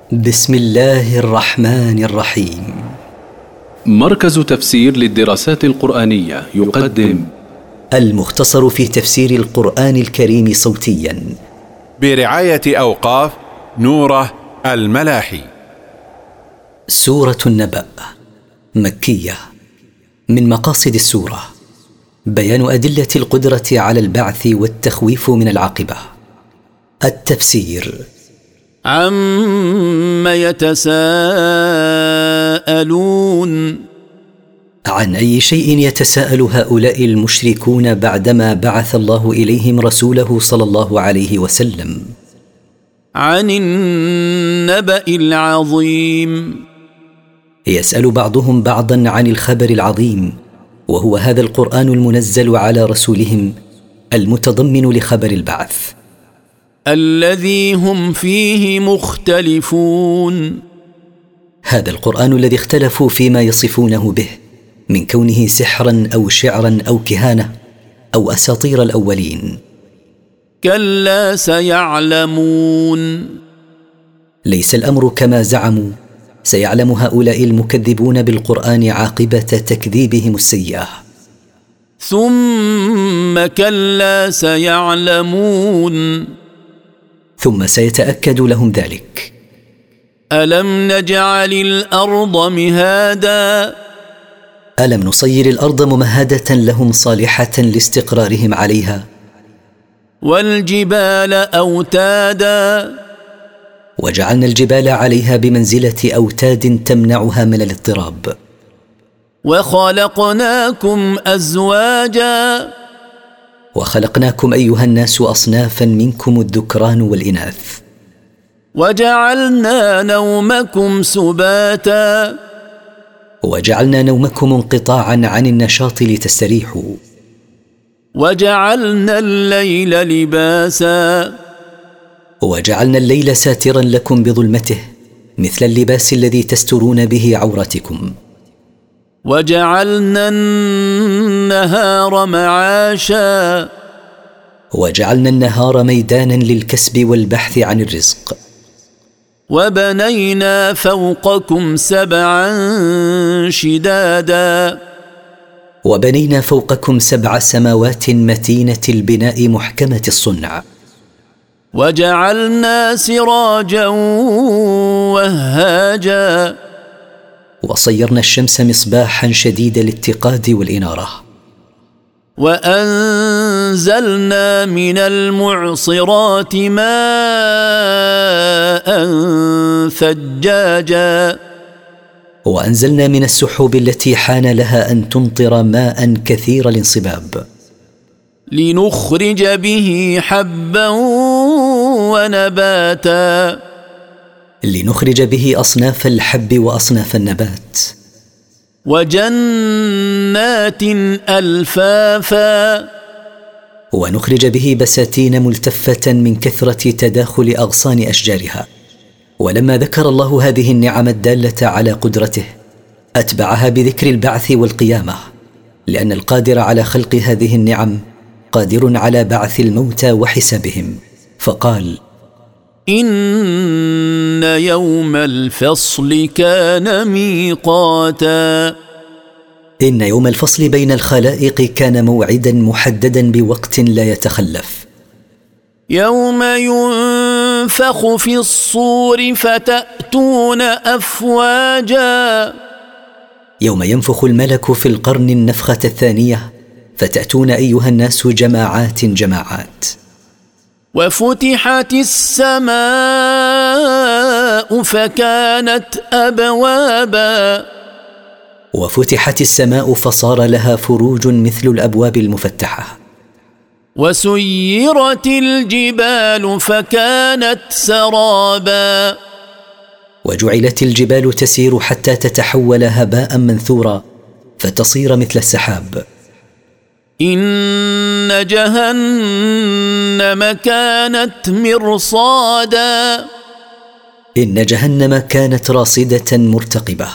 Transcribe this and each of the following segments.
بسم الله الرحمن الرحيم. مركز تفسير للدراسات القرآنية يقدم المختصر في تفسير القرآن الكريم صوتيا برعاية أوقاف نوره الملاحي. سورة النبأ مكية. من مقاصد السورة بيان أدلة القدرة على البعث والتخويف من العاقبة. التفسير: عما يتساءلون، عن أي شيء يتساءل هؤلاء المشركون بعدما بعث الله إليهم رسوله صلى الله عليه وسلم؟ عن النبأ العظيم. يسأل بعضهم بعضا عن الخبر العظيم، وهو هذا القرآن المنزل على رسولهم المتضمن لخبر البعث، الذي هم فيه مختلفون. هذا القرآن الذي اختلفوا فيما يصفونه به من كونه سحرا أو شعرا أو كهانة أو أساطير الأولين. كلا سيعلمون. ليس الأمر كما زعموا، سيعلم هؤلاء المكذبون بالقرآن عاقبة تكذيبهم السيئة. ثم كلا سيعلمون. ثم سيتأكد لهم ذلك. ألم نجعل الأرض مهادا. ألم نصير الأرض ممهدة لهم صالحة لاستقرارهم عليها. والجبال أوتادا. وجعلنا الجبال عليها بمنزلة أوتاد تمنعها من الاضطراب. وخلقناكم أزواجا. وخلقناكم أيها الناس أصنافا منكم الذكران والإناث. وجعلنا نومكم سباتا. وجعلنا نومكم انقطاعا عن النشاط لتستريحوا. وجعلنا الليل لباسا. وجعلنا الليل ساترا لكم بظلمته مثل اللباس الذي تسترون به عوراتكم. وجعلنا النهار معاشا. وجعلنا النهار ميدانا للكسب والبحث عن الرزق. وبنينا فوقكم سبعا شدادا. وبنينا فوقكم 7 سماوات متينة البناء محكمة الصنع. وجعلنا سراجا وهاجا. وصيرنا الشمس مصباحا شديد الاتقاد والإنارة. وأنزلنا من المعصرات ماء ثجاجا. وأنزلنا من السحب التي حان لها أن تمطر ماء كثير الانصباب، لنخرج به حبا ونباتا. لنخرج به أصناف الحب وأصناف النبات. وجنات ألفافا. ونخرج به بساتين ملتفة من كثرة تداخل أغصان أشجارها. ولما ذكر الله هذه النعم الدالة على قدرته أتبعها بذكر البعث والقيامة، لأن القادر على خلق هذه النعم قادر على بعث الموتى وحسابهم، فقال: إن يوم الفصل كان ميقاتا. إن يوم الفصل بين الخلائق كان موعدا محددا بوقت لا يتخلف. يوم ينفخ في الصور فتأتون أفواجا. يوم ينفخ الملك في القرن النفخة الثانية فتأتون أيها الناس جماعات جماعات. وفتحت السماء فكانت أبوابا. وفتحت السماء فصار لها فروج مثل الأبواب المفتحة. وسيرت الجبال فكانت سرابا. وجعلت الجبال تسير حتى تتحول هباء منثورا فتصير مثل السحاب. إن جهنم كانت مرصادا. إن جهنم كانت راصدة مرتقبة.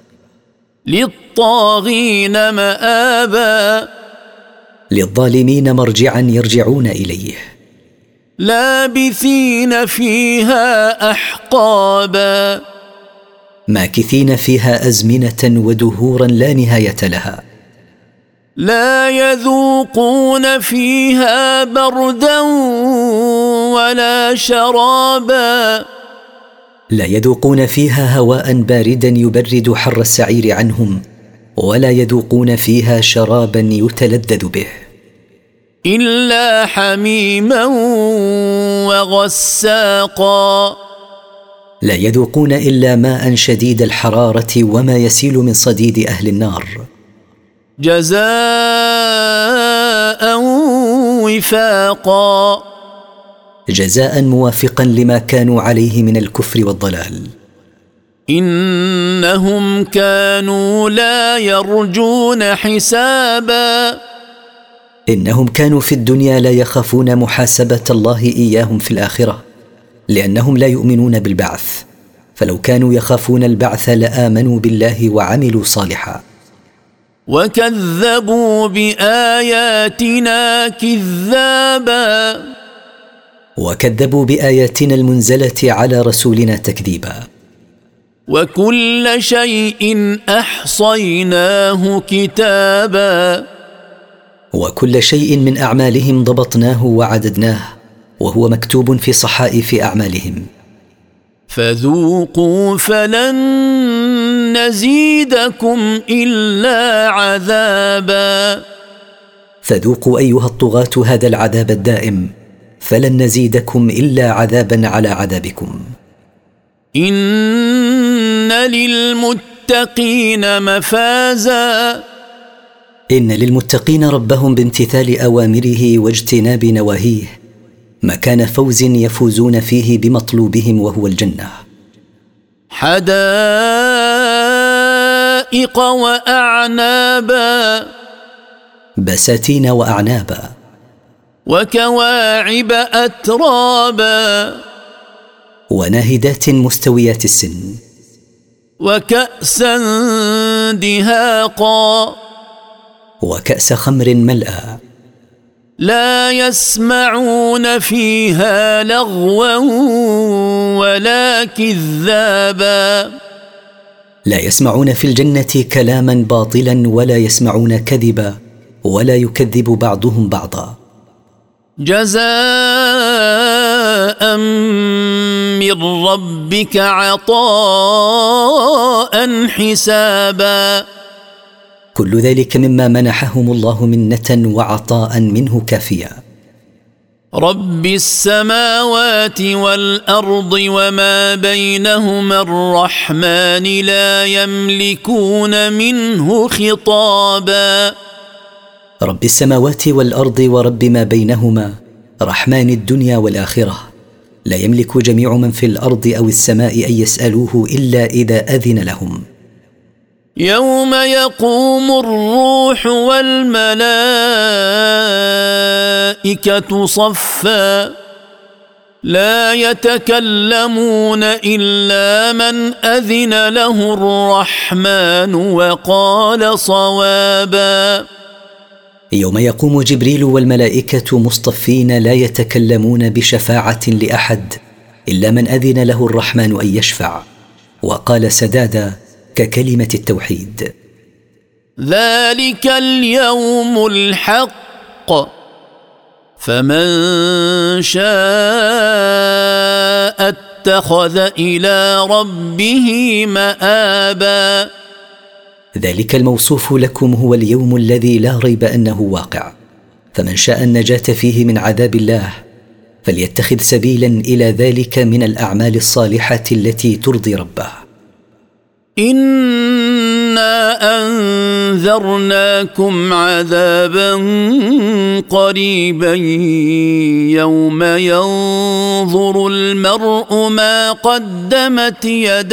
للطاغين مآبا. للظالمين مرجعا يرجعون إليه. لابثين فيها أحقابا ماكثين فيها أزمنة ودهورا لا نهاية لها. لا يذوقون فيها بردا ولا شرابا لا يذوقون فيها هواء باردا يبرد حر السعير عنهم، ولا يذوقون فيها شرابا يتلذذ به إلا حميما وغساقا. لا يذوقون إلا ماء شديد الحرارة وما يسيل من صديد أهل النار. جزاء وفاقا جزاء موافقا لما كانوا عليه من الكفر والضلال. إنهم كانوا لا يرجون حسابا إنهم كانوا في الدنيا لا يخافون محاسبة الله إياهم في الآخرة، لأنهم لا يؤمنون بالبعث، فلو كانوا يخافون البعث لآمنوا بالله وعملوا صالحا. وكذبوا بآياتنا كذابا وكذبوا بآياتنا المنزلة على رسولنا تكذيبا. وكل شيء أحصيناه كتابا وكل شيء من أعمالهم ضبطناه وعددناه، وهو مكتوب في صحائف أعمالهم. فذوقوا فلن نزيدكم إلا عذابا فذوقوا أيها الطغاة هذا العذاب الدائم، فلن نزيدكم إلا عذابا على عذابكم. إن للمتقين مفازا إن للمتقين ربهم بامتثال أوامره واجتناب نواهيه مكان فوز يفوزون فيه بمطلوبهم وهو الجنة. حدائق وأعنابا بساتين وأعنابا وكواعب أترابا وناهدات مستويات السن وكأسا دهاقا وكأس خمر ملأى لا يسمعون فيها لغوا ولا كذابا لا يسمعون في الجنة كلاما باطلا ولا يسمعون كذبا ولا يكذب بعضهم بعضا. جزاء من ربك عطاء حسابا كل ذلك مما منحهم الله منة وعطاء منه كافيا. رب السماوات والأرض وما بينهما الرحمن لا يملكون منه خطابا رب السماوات والأرض ورب ما بينهما رحمن الدنيا والآخرة لا يملك جميع من في الأرض أو السماء أن يسألوه إلا إذا أذن لهم. يوم يقوم الروح والملائكة صفا لا يتكلمون إلا من أذن له الرحمن وقال صوابا يوم يقوم جبريل والملائكة مصطفين لا يتكلمون بشفاعة لأحد إلا من أذن له الرحمن أن يشفع وقال سدادا ككلمة التوحيد. ذلك اليوم الحق فمن شاء اتخذ إلى ربه مآبا ذلك الموصوف لكم هو اليوم الذي لا ريب أنه واقع، فمن شاء النجاة فيه من عذاب الله فليتخذ سبيلا إلى ذلك من الأعمال الصالحة التي ترضي ربه. إنا أنذرناكم عذابا قريبا يوم ينظر المرء ما قدمت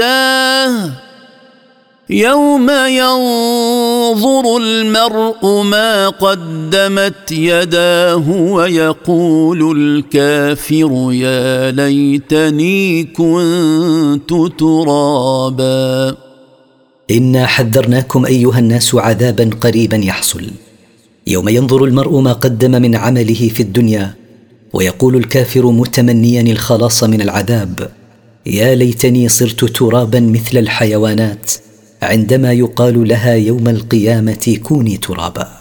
يداه ويقول الكافر يا ليتني كنت ترابا. إنا حذرناكم أيها الناس عذابا قريبا يحصل يوم ينظر المرء ما قدم من عمله في الدنيا ويقول الكافر متمنيا الخلاص من العذاب: يا ليتني صرت ترابا مثل الحيوانات، عندما يقال لها يوم القيامة كوني ترابا.